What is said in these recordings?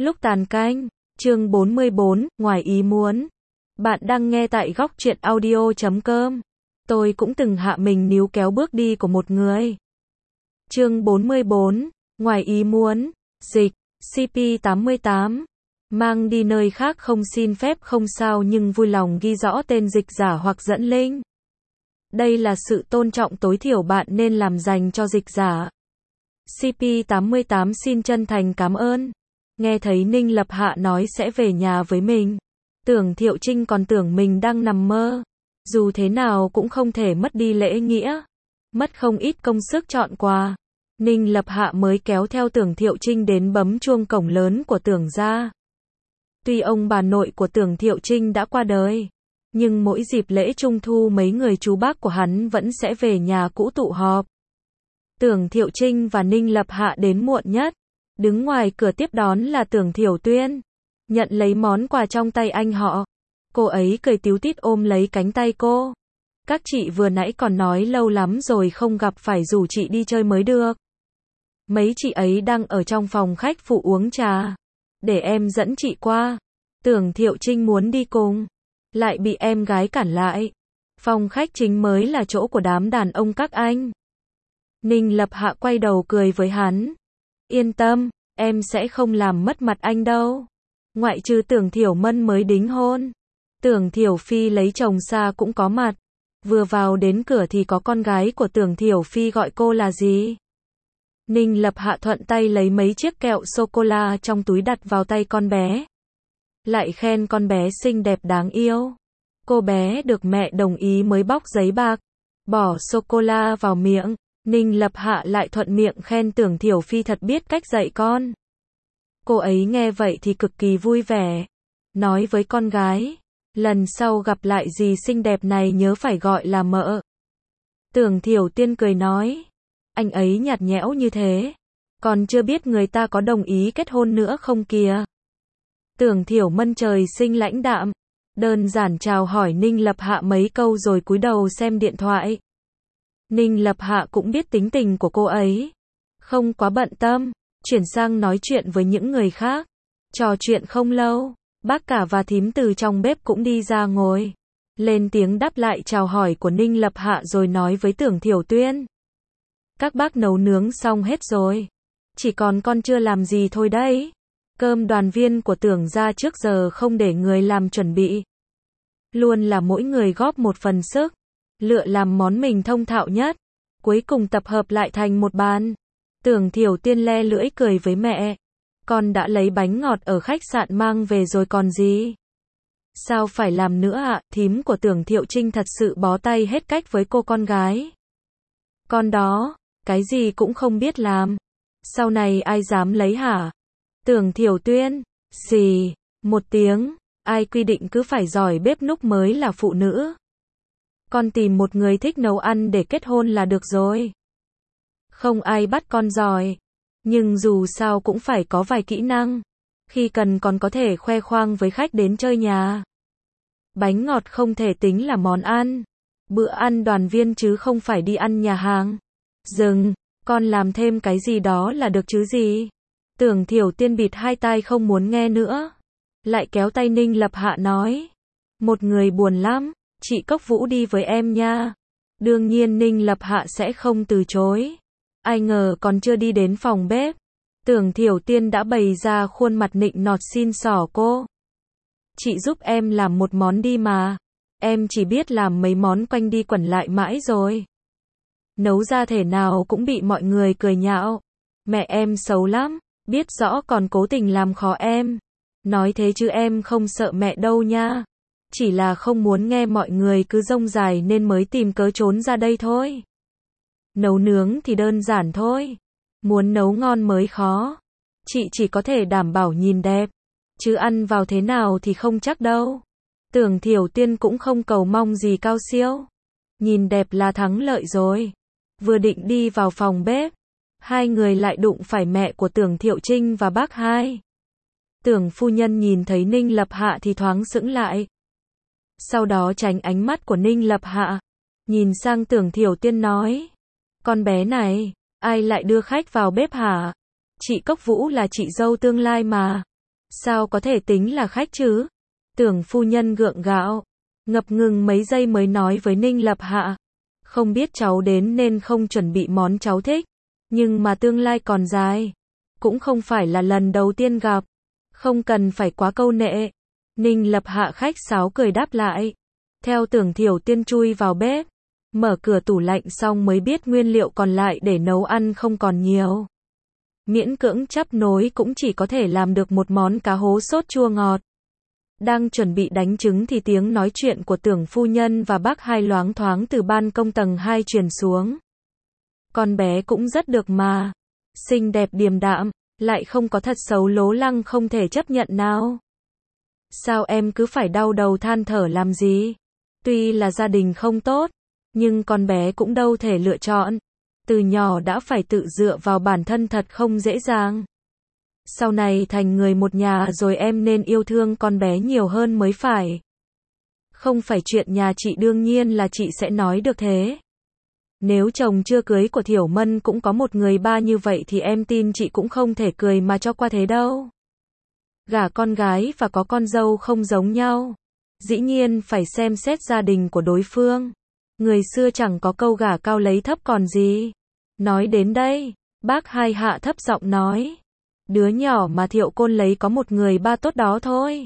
Lúc tàn canh, chương 44, ngoài ý muốn. Bạn đang nghe tại góc truyện audio.com. Tôi cũng từng hạ mình níu kéo bước đi của một người. Chương 44, ngoài ý muốn. Dịch, CP88. Mang đi nơi khác không xin phép không sao nhưng vui lòng ghi rõ tên dịch giả hoặc dẫn link. Đây là sự tôn trọng tối thiểu bạn nên làm dành cho dịch giả. CP88 xin chân thành cảm ơn. Nghe thấy Ninh Lập Hạ nói sẽ về nhà với mình. Tưởng Thiệu Trinh còn tưởng mình đang nằm mơ. Dù thế nào cũng không thể mất đi lễ nghĩa. Mất không ít công sức chọn quà. Ninh Lập Hạ mới kéo theo Tưởng Thiệu Trinh đến bấm chuông cổng lớn của Tưởng gia. Tuy ông bà nội của Tưởng Thiệu Trinh đã qua đời, nhưng mỗi dịp lễ Trung Thu mấy người chú bác của hắn vẫn sẽ về nhà cũ tụ họp. Tưởng Thiệu Trinh và Ninh Lập Hạ đến muộn nhất. Đứng ngoài cửa tiếp đón là Tưởng Thiểu Tuyên. Nhận lấy món quà trong tay anh họ. Cô ấy cười tíu tít ôm lấy cánh tay cô. Các chị vừa nãy còn nói lâu lắm rồi không gặp phải rủ chị đi chơi mới được. Mấy chị ấy đang ở trong phòng khách phụ uống trà. Để em dẫn chị qua. Tưởng Thiệu Trinh muốn đi cùng. Lại bị em gái cản lại. Phòng khách chính mới là chỗ của đám đàn ông các anh. Ninh Lập Hạ quay đầu cười với hắn. Yên tâm, em sẽ không làm mất mặt anh đâu. Ngoại trừ Tưởng Thiểu Mân mới đính hôn. Tưởng Thiểu Phi lấy chồng xa cũng có mặt. Vừa vào đến cửa thì có con gái của Tưởng Thiểu Phi gọi cô là gì? Ninh Lập Hạ thuận tay lấy mấy chiếc kẹo sô-cô-la trong túi đặt vào tay con bé. Lại khen con bé xinh đẹp đáng yêu. Cô bé được mẹ đồng ý mới bóc giấy bạc. Bỏ sô-cô-la vào miệng. Ninh Lập Hạ lại thuận miệng khen Tưởng Thiểu Phi thật biết cách dạy con. Cô ấy nghe vậy thì cực kỳ vui vẻ. Nói với con gái, lần sau gặp lại dì xinh đẹp này nhớ phải gọi là mợ. Tưởng Thiểu Tiên cười nói, anh ấy nhạt nhẽo như thế. Còn chưa biết người ta có đồng ý kết hôn nữa không kìa. Tưởng Thiểu Mân trời sinh lãnh đạm. Đơn giản chào hỏi Ninh Lập Hạ mấy câu rồi cúi đầu xem điện thoại. Ninh Lập Hạ cũng biết tính tình của cô ấy. Không quá bận tâm, chuyển sang nói chuyện với những người khác. Trò chuyện không lâu, bác cả và thím từ trong bếp cũng đi ra ngồi. Lên tiếng đáp lại chào hỏi của Ninh Lập Hạ rồi nói với Tưởng Thiểu Tuyên. Các bác nấu nướng xong hết rồi. Chỉ còn con chưa làm gì thôi đấy. Cơm đoàn viên của Tưởng gia trước giờ không để người làm chuẩn bị. Luôn là mỗi người góp một phần sức. Lựa làm món mình thông thạo nhất. Cuối cùng tập hợp lại thành một bàn. Tưởng Thiểu Tiên le lưỡi cười với mẹ. Con đã lấy bánh ngọt ở khách sạn mang về rồi còn gì. Sao phải làm nữa ạ? Thím của Tưởng Thiệu Trinh thật sự bó tay hết cách với cô con gái. Con đó, cái gì cũng không biết làm. Sau này ai dám lấy hả? Tưởng Thiểu Tuyên, xì, một tiếng. Ai quy định cứ phải giỏi bếp núc mới là phụ nữ. Con tìm một người thích nấu ăn để kết hôn là được rồi. Không ai bắt con giỏi. Nhưng dù sao cũng phải có vài kỹ năng. Khi cần còn có thể khoe khoang với khách đến chơi nhà. Bánh ngọt không thể tính là món ăn. Bữa ăn đoàn viên chứ không phải đi ăn nhà hàng. Dừng, con làm thêm cái gì đó là được chứ gì. Tưởng Thiểu Tiên bịt hai tai không muốn nghe nữa. Lại kéo tay Ninh Lập Hạ nói. Một người buồn lắm. Chị Cốc Vũ đi với em nha. Đương nhiên Ninh Lập Hạ sẽ không từ chối. Ai ngờ còn chưa đi đến phòng bếp. Tưởng Thiểu Tiên đã bày ra khuôn mặt nịnh nọt xin xỏ cô. Chị giúp em làm một món đi mà. Em chỉ biết làm mấy món quanh đi quẩn lại mãi rồi. Nấu ra thể nào cũng bị mọi người cười nhạo. Mẹ em xấu lắm. Biết rõ còn cố tình làm khó em. Nói thế chứ em không sợ mẹ đâu nha. Chỉ là không muốn nghe mọi người cứ rông dài nên mới tìm cớ trốn ra đây thôi. Nấu nướng thì đơn giản thôi. Muốn nấu ngon mới khó. Chị chỉ có thể đảm bảo nhìn đẹp. Chứ ăn vào thế nào thì không chắc đâu. Tưởng Thiểu Tiên cũng không cầu mong gì cao siêu. Nhìn đẹp là thắng lợi rồi. Vừa định đi vào phòng bếp. Hai người lại đụng phải mẹ của Tưởng Thiệu Trinh và bác hai. Tưởng phu nhân nhìn thấy Ninh Lập Hạ thì thoáng sững lại. Sau đó tránh ánh mắt của Ninh Lập Hạ. Nhìn sang Tưởng Thiểu Tiên nói. Con bé này, ai lại đưa khách vào bếp hả? Chị Cốc Vũ là chị dâu tương lai mà. Sao có thể tính là khách chứ? Tưởng phu nhân gượng gạo, ngập ngừng mấy giây mới nói với Ninh Lập Hạ. Không biết cháu đến nên không chuẩn bị món cháu thích, nhưng mà tương lai còn dài. Cũng không phải là lần đầu tiên gặp, không cần phải quá câu nệ. Ninh Lập Hạ khách sáo cười đáp lại. Theo Tưởng Thiểu Tiên chui vào bếp, mở cửa tủ lạnh xong mới biết nguyên liệu còn lại để nấu ăn không còn nhiều. Miễn cưỡng chắp nối cũng chỉ có thể làm được một món cá hố sốt chua ngọt. Đang chuẩn bị đánh trứng thì tiếng nói chuyện của Tưởng phu nhân và bác Hai loáng thoáng từ ban công tầng 2 truyền xuống. Con bé cũng rất được mà. Xinh đẹp điềm đạm, lại không có thật xấu lố lăng không thể chấp nhận nào. Sao em cứ phải đau đầu than thở làm gì? Tuy là gia đình không tốt, nhưng con bé cũng đâu thể lựa chọn. Từ nhỏ đã phải tự dựa vào bản thân thật không dễ dàng. Sau này thành người một nhà rồi em nên yêu thương con bé nhiều hơn mới phải. Không phải chuyện nhà chị đương nhiên là chị sẽ nói được thế. Nếu chồng chưa cưới của Thiểu Mân cũng có một người ba như vậy thì em tin chị cũng không thể cười mà cho qua thế đâu. Gả con gái và có con dâu không giống nhau. Dĩ nhiên phải xem xét gia đình của đối phương. Người xưa chẳng có câu gả cao lấy thấp còn gì. Nói đến đây, bác Hai hạ thấp giọng nói. Đứa nhỏ mà Thiệu Côn lấy có một người ba tốt đó thôi.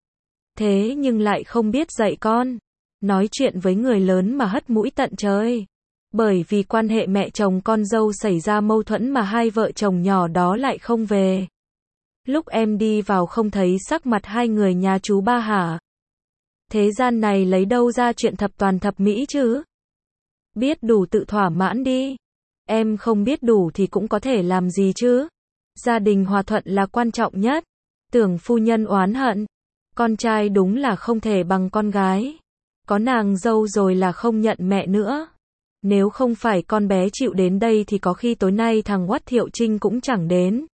Thế nhưng lại không biết dạy con. Nói chuyện với người lớn mà hất mũi tận trời. Bởi vì quan hệ mẹ chồng con dâu xảy ra mâu thuẫn mà hai vợ chồng nhỏ đó lại không về. Lúc em đi vào không thấy sắc mặt hai người nhà chú ba hả? Thế gian này lấy đâu ra chuyện thập toàn thập mỹ chứ? Biết đủ tự thỏa mãn đi. Em không biết đủ thì cũng có thể làm gì chứ? Gia đình hòa thuận là quan trọng nhất. Tưởng phu nhân oán hận. Con trai đúng là không thể bằng con gái. Có nàng dâu rồi là không nhận mẹ nữa. Nếu không phải con bé chịu đến đây thì có khi tối nay thằng Quách Thiệu Trinh cũng chẳng đến.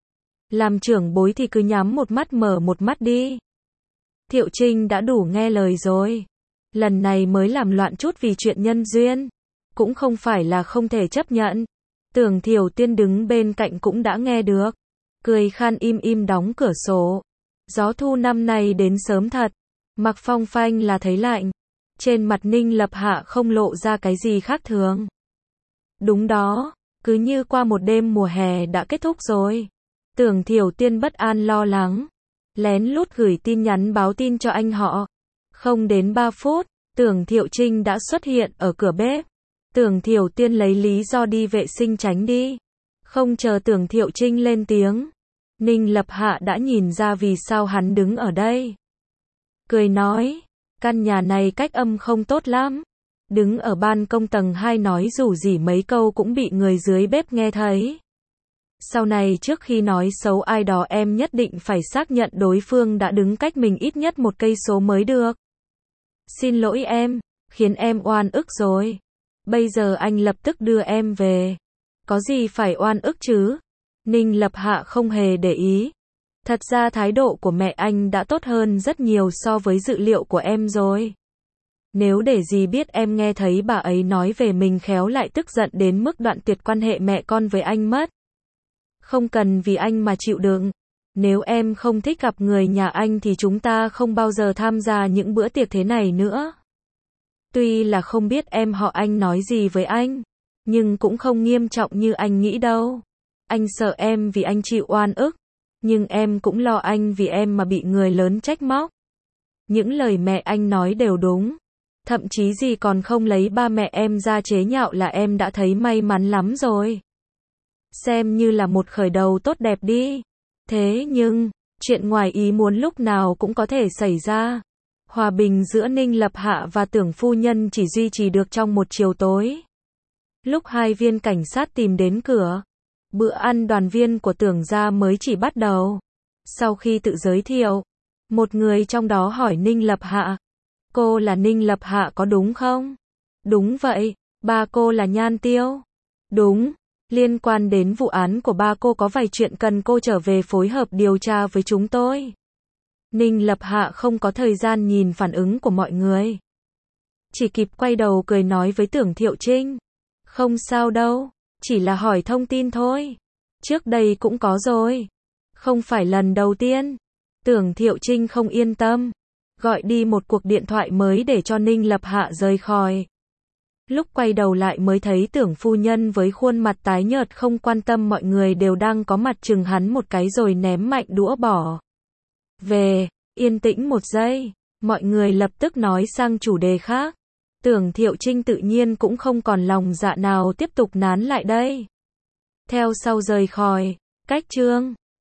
Làm trưởng bối thì cứ nhắm một mắt mở một mắt đi. Thiệu Trinh đã đủ nghe lời rồi. Lần này mới làm loạn chút vì chuyện nhân duyên. Cũng không phải là không thể chấp nhận. Tưởng Thiểu Tiên đứng bên cạnh cũng đã nghe được. Cười khan im im đóng cửa sổ. Gió thu năm nay đến sớm thật. Mặc phong phanh là thấy lạnh. Trên mặt Ninh Lập Hạ không lộ ra cái gì khác thường. Đúng đó, cứ như qua một đêm mùa hè đã kết thúc rồi. Tưởng Thiểu Tiên bất an lo lắng. Lén lút gửi tin nhắn báo tin cho anh họ. Không đến 3 phút, Tưởng Thiệu Trinh đã xuất hiện ở cửa bếp. Tưởng Thiểu Tiên lấy lý do đi vệ sinh tránh đi. Không chờ Tưởng Thiệu Trinh lên tiếng. Ninh Lập Hạ đã nhìn ra vì sao hắn đứng ở đây. Cười nói, căn nhà này cách âm không tốt lắm. Đứng ở ban công tầng 2 nói rủ rỉ mấy câu cũng bị người dưới bếp nghe thấy. Sau này trước khi nói xấu ai đó em nhất định phải xác nhận đối phương đã đứng cách mình ít nhất 1 cây số mới được. Xin lỗi em, khiến em oan ức rồi. Bây giờ anh lập tức đưa em về. Có gì phải oan ức chứ? Ninh Lập Hạ không hề để ý. Thật ra thái độ của mẹ anh đã tốt hơn rất nhiều so với dự liệu của em rồi. Nếu để dì biết em nghe thấy bà ấy nói về mình khéo lại tức giận đến mức đoạn tuyệt quan hệ mẹ con với anh mất. Không cần vì anh mà chịu đựng. Nếu em không thích gặp người nhà anh thì chúng ta không bao giờ tham gia những bữa tiệc thế này nữa. Tuy là không biết em họ anh nói gì với anh, nhưng cũng không nghiêm trọng như anh nghĩ đâu. Anh sợ em vì anh chịu oan ức, nhưng em cũng lo anh vì em mà bị người lớn trách móc. Những lời mẹ anh nói đều đúng. Thậm chí gì còn không lấy ba mẹ em ra chế nhạo là em đã thấy may mắn lắm rồi. Xem như là một khởi đầu tốt đẹp đi. Thế nhưng, chuyện ngoài ý muốn lúc nào cũng có thể xảy ra. Hòa bình giữa Ninh Lập Hạ và Tưởng phu nhân chỉ duy trì được trong một chiều tối. Lúc hai viên cảnh sát tìm đến cửa, bữa ăn đoàn viên của Tưởng gia mới chỉ bắt đầu. Sau khi tự giới thiệu, một người trong đó hỏi Ninh Lập Hạ. Cô là Ninh Lập Hạ có đúng không? Đúng vậy, ba cô là Nhan Tiêu. Đúng, liên quan đến vụ án của ba cô có vài chuyện cần cô trở về phối hợp điều tra với chúng tôi. Ninh Lập Hạ không có thời gian nhìn phản ứng của mọi người. Chỉ kịp quay đầu cười nói với Tưởng Thiệu Trinh. Không sao đâu, chỉ là hỏi thông tin thôi. Trước đây cũng có rồi. Không phải lần đầu tiên. Tưởng Thiệu Trinh không yên tâm, gọi đi một cuộc điện thoại mới để cho Ninh Lập Hạ rời khỏi. Lúc quay đầu lại mới thấy Tưởng phu nhân với khuôn mặt tái nhợt không quan tâm mọi người đều đang có mặt chừng hắn một cái rồi ném mạnh đũa bỏ về. Yên tĩnh một giây, mọi người lập tức nói sang chủ đề khác. Tưởng Thiệu Trinh tự nhiên cũng không còn lòng dạ nào tiếp tục nán lại đây. Theo sau rời khỏi, cách chương